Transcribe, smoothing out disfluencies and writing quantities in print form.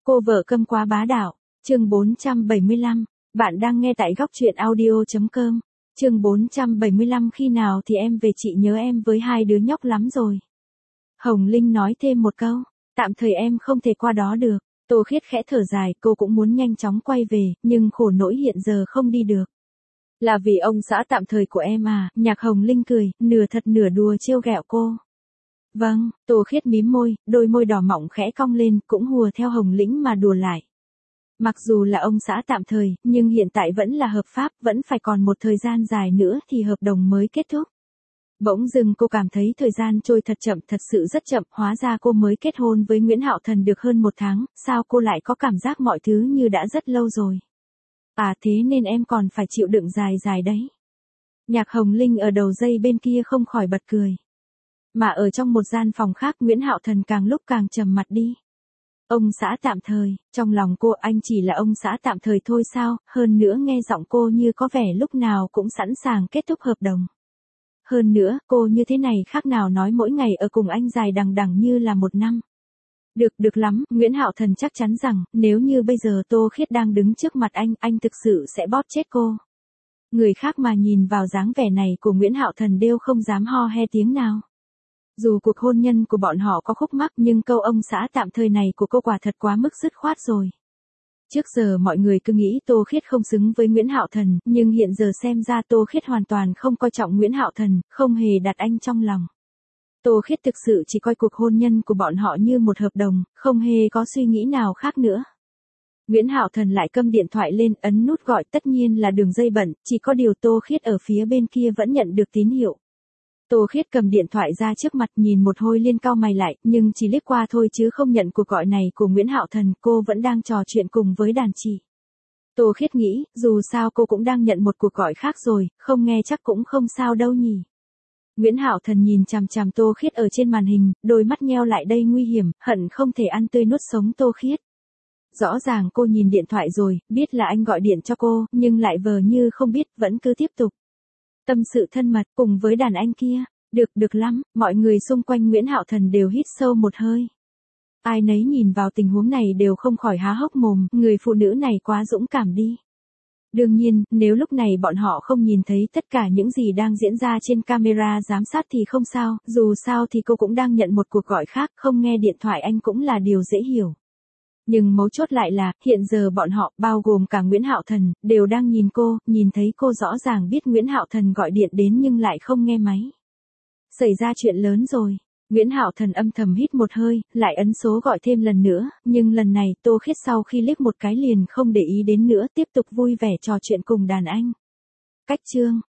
Cô vợ câm quá bá đạo. Chương 475. Bạn đang nghe tại góc truyện audio.com. Chương 475. Khi nào thì em về, chị nhớ em với hai đứa nhóc lắm rồi. Hồng Linh nói thêm một câu. Tạm thời em không thể qua đó được. Tô Khiết khẽ thở dài, cô cũng muốn nhanh chóng quay về, nhưng khổ nỗi hiện giờ không đi được. Là vì ông xã tạm thời của em à? Nhạc Hồng Linh cười, nửa thật nửa đùa trêu ghẹo cô. Vâng, Tô Khiết mím môi, đôi môi đỏ mọng khẽ cong lên, cũng hùa theo Hồng Lĩnh mà đùa lại. Mặc dù là ông xã tạm thời, nhưng hiện tại vẫn là hợp pháp, vẫn phải còn một thời gian dài nữa thì hợp đồng mới kết thúc. Bỗng dưng cô cảm thấy thời gian trôi thật chậm, thật sự rất chậm, hóa ra cô mới kết hôn với Nguyễn Hạo Thần được hơn một tháng, sao cô lại có cảm giác mọi thứ như đã rất lâu rồi. À thế nên em còn phải chịu đựng dài dài đấy. Nhạc Hồng Linh ở đầu dây bên kia không khỏi bật cười. Mà ở trong một gian phòng khác, Nguyễn Hạo Thần càng lúc càng trầm mặt đi. Ông xã tạm thời, trong lòng cô anh chỉ là ông xã tạm thời thôi sao, hơn nữa nghe giọng cô như có vẻ lúc nào cũng sẵn sàng kết thúc hợp đồng. Hơn nữa, cô như thế này khác nào nói mỗi ngày ở cùng anh dài đằng đẵng như là một năm. Được lắm, Nguyễn Hạo Thần chắc chắn rằng, nếu như bây giờ Tô Khiết đang đứng trước mặt anh thực sự sẽ bóp chết cô. Người khác mà nhìn vào dáng vẻ này của Nguyễn Hạo Thần đều không dám ho he tiếng nào. Dù cuộc hôn nhân của bọn họ có khúc mắc nhưng câu ông xã tạm thời này của cô quả thật quá mức dứt khoát rồi. Trước giờ mọi người cứ nghĩ Tô Khiết không xứng với Nguyễn Hạo Thần, nhưng hiện giờ xem ra Tô Khiết hoàn toàn không coi trọng Nguyễn Hạo Thần, không hề đặt anh trong lòng. Tô Khiết thực sự chỉ coi cuộc hôn nhân của bọn họ như một hợp đồng, không hề có suy nghĩ nào khác nữa. Nguyễn Hạo Thần lại câm điện thoại lên, ấn nút gọi, tất nhiên là đường dây bận, chỉ có điều Tô Khiết ở phía bên kia vẫn nhận được tín hiệu. Tô Khiết cầm điện thoại ra trước mặt, nhìn một hồi liên cau mày lại, nhưng chỉ liếc qua thôi chứ không nhận cuộc gọi này của Nguyễn Hạo Thần, cô vẫn đang trò chuyện cùng với đàn chị. Tô Khiết nghĩ, dù sao cô cũng đang nhận một cuộc gọi khác rồi, không nghe chắc cũng không sao đâu nhỉ. Nguyễn Hạo Thần nhìn chằm chằm Tô Khiết ở trên màn hình, đôi mắt nheo lại đầy nguy hiểm, hận không thể ăn tươi nuốt sống Tô Khiết. Rõ ràng cô nhìn điện thoại rồi, biết là anh gọi điện cho cô, nhưng lại vờ như không biết, vẫn cứ tiếp tục tâm sự thân mật cùng với đàn anh kia. Được lắm, mọi người xung quanh Nguyễn Hạo Thần đều hít sâu một hơi. Ai nấy nhìn vào tình huống này đều không khỏi há hốc mồm, người phụ nữ này quá dũng cảm đi. Đương nhiên, nếu lúc này bọn họ không nhìn thấy tất cả những gì đang diễn ra trên camera giám sát thì không sao, dù sao thì cô cũng đang nhận một cuộc gọi khác, không nghe điện thoại anh cũng là điều dễ hiểu. Nhưng mấu chốt lại là, hiện giờ bọn họ, bao gồm cả Nguyễn Hạo Thần, đều đang nhìn cô, nhìn thấy cô rõ ràng biết Nguyễn Hạo Thần gọi điện đến nhưng lại không nghe máy. Xảy ra chuyện lớn rồi. Nguyễn Hạo Thần âm thầm hít một hơi, lại ấn số gọi thêm lần nữa, nhưng lần này Tô Khiết sau khi liếc một cái liền không để ý đến nữa, tiếp tục vui vẻ trò chuyện cùng đàn anh. Cách chương